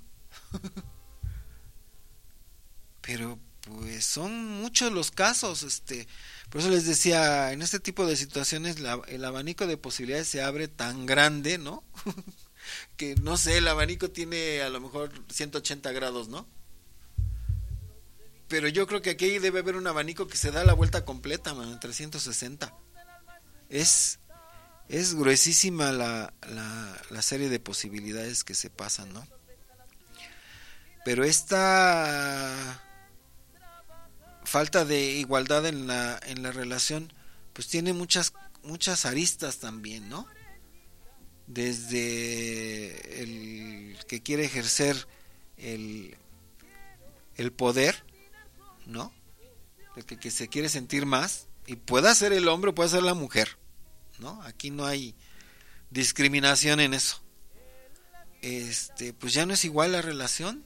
Pero pues son muchos los casos, este, por eso les decía, en este tipo de situaciones la, el abanico de posibilidades se abre tan grande, ¿no? Que no sé, el abanico tiene a lo mejor ciento ochenta grados, ¿no? Pero yo creo que aquí debe haber un abanico que se da la vuelta completa, man, en trescientos sesenta. Es es gruesísima la, la, la serie de posibilidades que se pasan, ¿no? Pero esta falta de igualdad en la en la relación pues tiene muchas muchas aristas también, ¿no? Desde el que quiere ejercer el el poder, ¿no? El que, que se quiere sentir más y pueda ser el hombre o pueda ser la mujer, ¿no? Aquí no hay discriminación en eso. Este, pues ya no es igual la relación.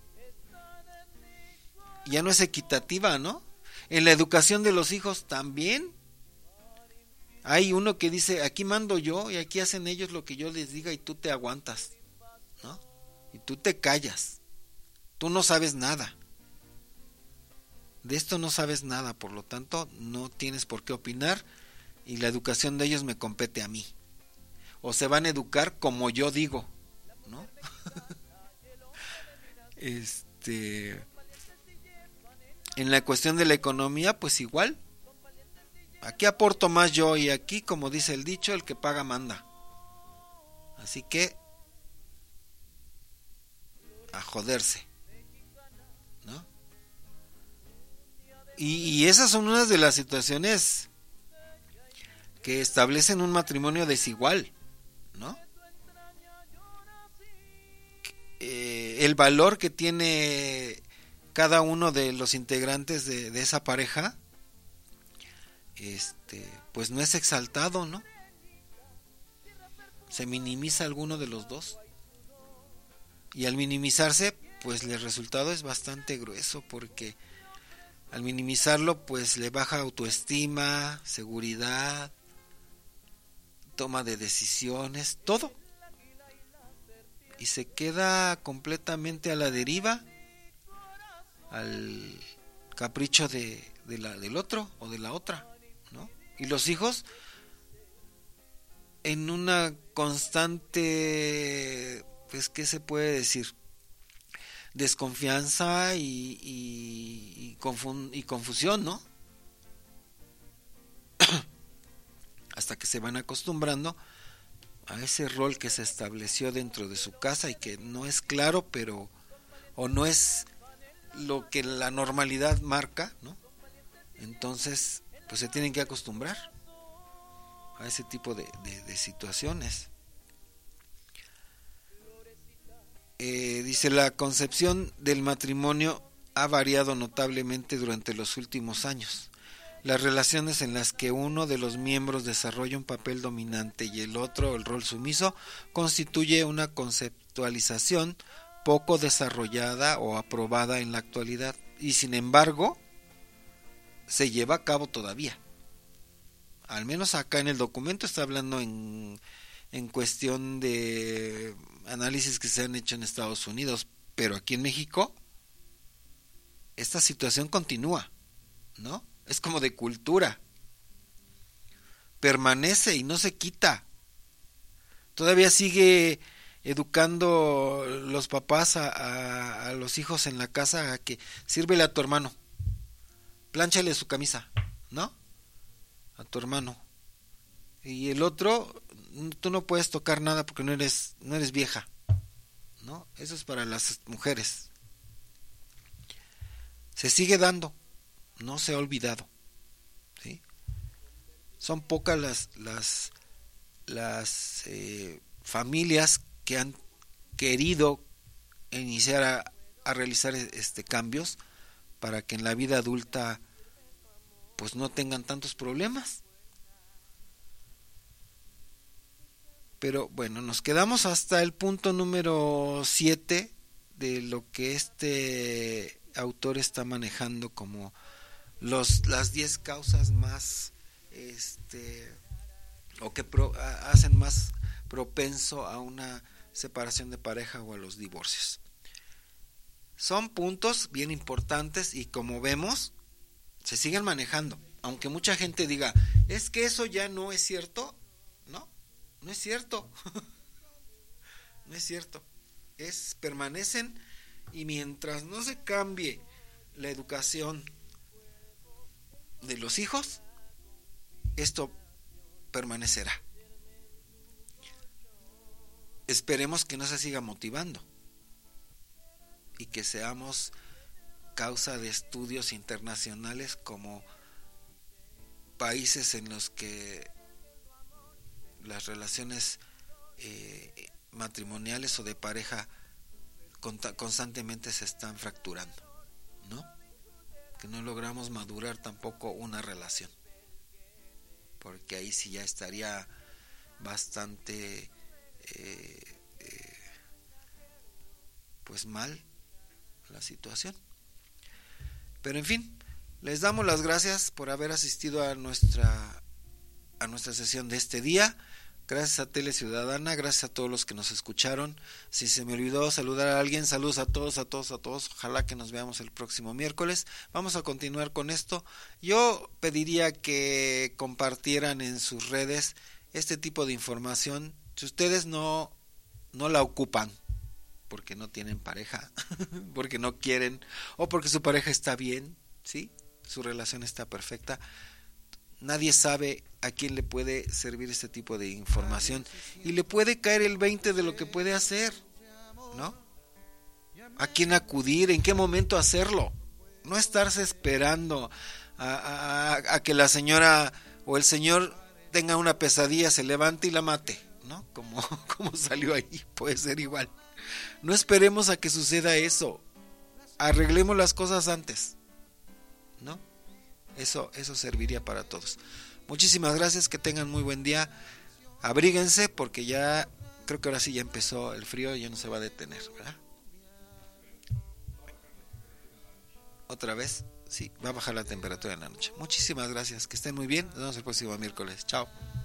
Ya no es equitativa, ¿no? En la educación de los hijos también. Hay uno que dice, aquí mando yo y aquí hacen ellos lo que yo les diga y tú te aguantas, ¿no? Y tú te callas. Tú no sabes nada. De esto no sabes nada, por lo tanto no tienes por qué opinar y la educación de ellos me compete a mí. O se van a educar como yo digo, ¿no? este... En la cuestión de la economía, pues igual. Aquí aporto más yo y aquí, como dice el dicho, el que paga manda. Así que a joderse, ¿no? Y, y esas son unas de las situaciones que establecen un matrimonio desigual, ¿no? Eh, el valor que tiene cada uno de los integrantes de, de esa pareja este, pues no es exaltado, ¿no? Se minimiza alguno de los dos. Y al minimizarse, pues el resultado es bastante grueso, porque al minimizarlo, pues le baja autoestima, seguridad, toma de decisiones, todo. Y se queda completamente a la deriva, al capricho de, de la, del otro o de la otra, ¿no? Y los hijos en una constante, pues, ¿qué se puede decir? Desconfianza y, y, y, confun, y confusión, ¿no? Hasta que se van acostumbrando a ese rol que se estableció dentro de su casa y que no es claro, pero o no es lo que la normalidad marca, ¿no? Entonces, pues se tienen que acostumbrar a ese tipo de, de, de situaciones. Eh, dice, la concepción del matrimonio ha variado notablemente durante los últimos años. Las relaciones en las que uno de los miembros desarrolla un papel dominante y el otro el rol sumiso constituye una conceptualización poco desarrollada o aprobada en la actualidad, y sin embargo se lleva a cabo todavía. Al menos acá en el documento está hablando en, en cuestión de análisis que se han hecho en Estados Unidos, pero aquí en México esta situación continúa, ¿no? Es como de cultura, permanece y no se quita. Todavía sigue educando los papás a, a, a los hijos en la casa a que sírvele a tu hermano, plánchale su camisa, ¿no? A tu hermano. Y el otro, tú no puedes tocar nada porque no eres, no eres vieja, ¿no? Eso es para las mujeres. Se sigue dando, no se ha olvidado, ¿sí? Son pocas las las las eh, familias que han querido iniciar a, a realizar este cambios para que en la vida adulta pues no tengan tantos problemas. Pero bueno, nos quedamos hasta el punto número siete de lo que este autor está manejando como los las diez causas más este o que pro, a, hacen más propenso a una separación de pareja o a los divorcios. Son puntos bien importantes y, como vemos, se siguen manejando, aunque mucha gente diga, es que eso ya no es cierto. No, no es cierto. No es cierto. Es permanecen, y mientras no se cambie la educación de los hijos, esto permanecerá. Esperemos que no se siga motivando y que seamos causa de estudios internacionales como países en los que las relaciones eh, matrimoniales o de pareja constantemente se están fracturando, ¿no? Que no logramos madurar tampoco una relación, porque ahí sí ya estaría bastante eh, eh, pues mal la situación. Pero en fin, les damos las gracias por haber asistido a nuestra a nuestra sesión de este día. Gracias a Tele Ciudadana, gracias a todos los que nos escucharon. Si se me olvidó saludar a alguien, saludos a todos, a todos, a todos. Ojalá que nos veamos el próximo miércoles. Vamos a continuar con esto. Yo pediría que compartieran en sus redes este tipo de información. Si ustedes no, no la ocupan, porque no tienen pareja, porque no quieren, o porque su pareja está bien, ¿sí? Su relación está perfecta. Nadie sabe a quién le puede servir este tipo de información y le puede caer el veinte de lo que puede hacer, ¿no? A quién acudir, en qué momento hacerlo. No estarse esperando a, a, a que la señora o el señor tenga una pesadilla, se levante y la mate, ¿no? Como, como salió ahí, puede ser igual. No esperemos a que suceda eso. Arreglemos las cosas antes, ¿no? Eso, eso serviría para todos. Muchísimas gracias, que tengan muy buen día. Abríguense porque ya, creo que ahora sí ya empezó el frío y ya no se va a detener, ¿verdad? Otra vez, sí, va a bajar la temperatura en la noche. Muchísimas gracias, que estén muy bien. Nos vemos el próximo miércoles. Chao.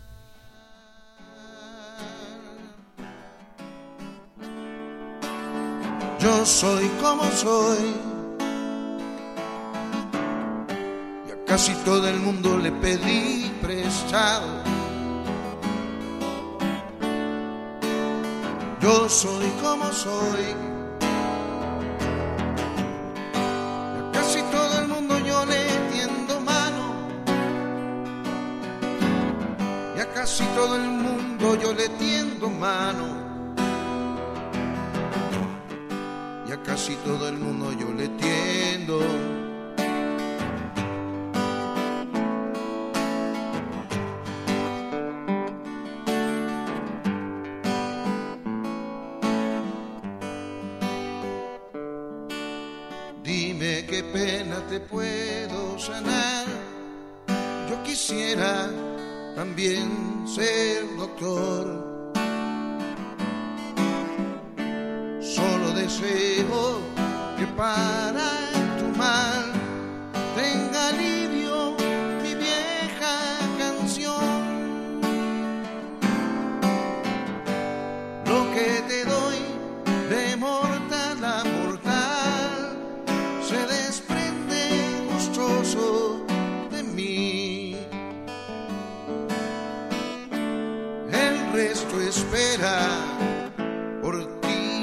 Yo soy como soy, y a casi todo el mundo le pedí prestado. Yo soy como soy, y a casi todo el mundo yo le tiendo mano, y a casi todo el mundo yo le tiendo mano. A casi todo el mundo yo le tiendo. Dime qué pena te puedo sanar. Yo quisiera también ser doctor. Deseo que para tu mal tenga alivio mi vieja canción. Lo que te doy de mortal a mortal se desprende gustoso de mí. El resto espera por ti.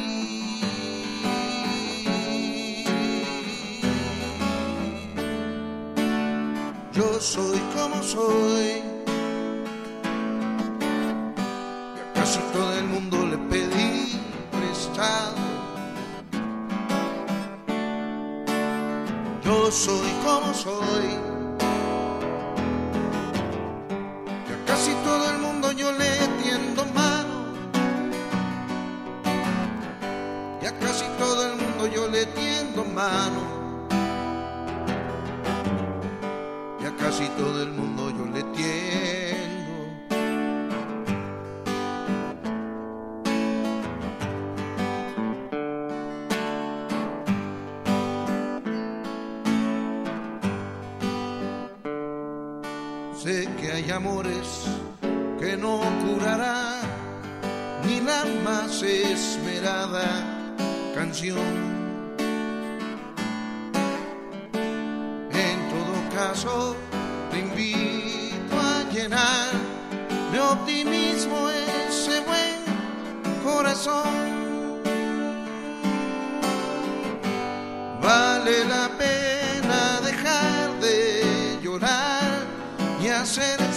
Yo soy como soy, y a casi todo el mundo le pedí prestado. Yo soy como soy, y a casi todo el mundo yo le tiendo mano, y a casi todo el mundo yo le tiendo mano. Casi todo el mundo yo le tiendo. Sé que hay amores que no curará ni la más esmerada canción. Te invito a llenar de optimismo ese buen corazón. Vale la pena dejar de llorar y hacer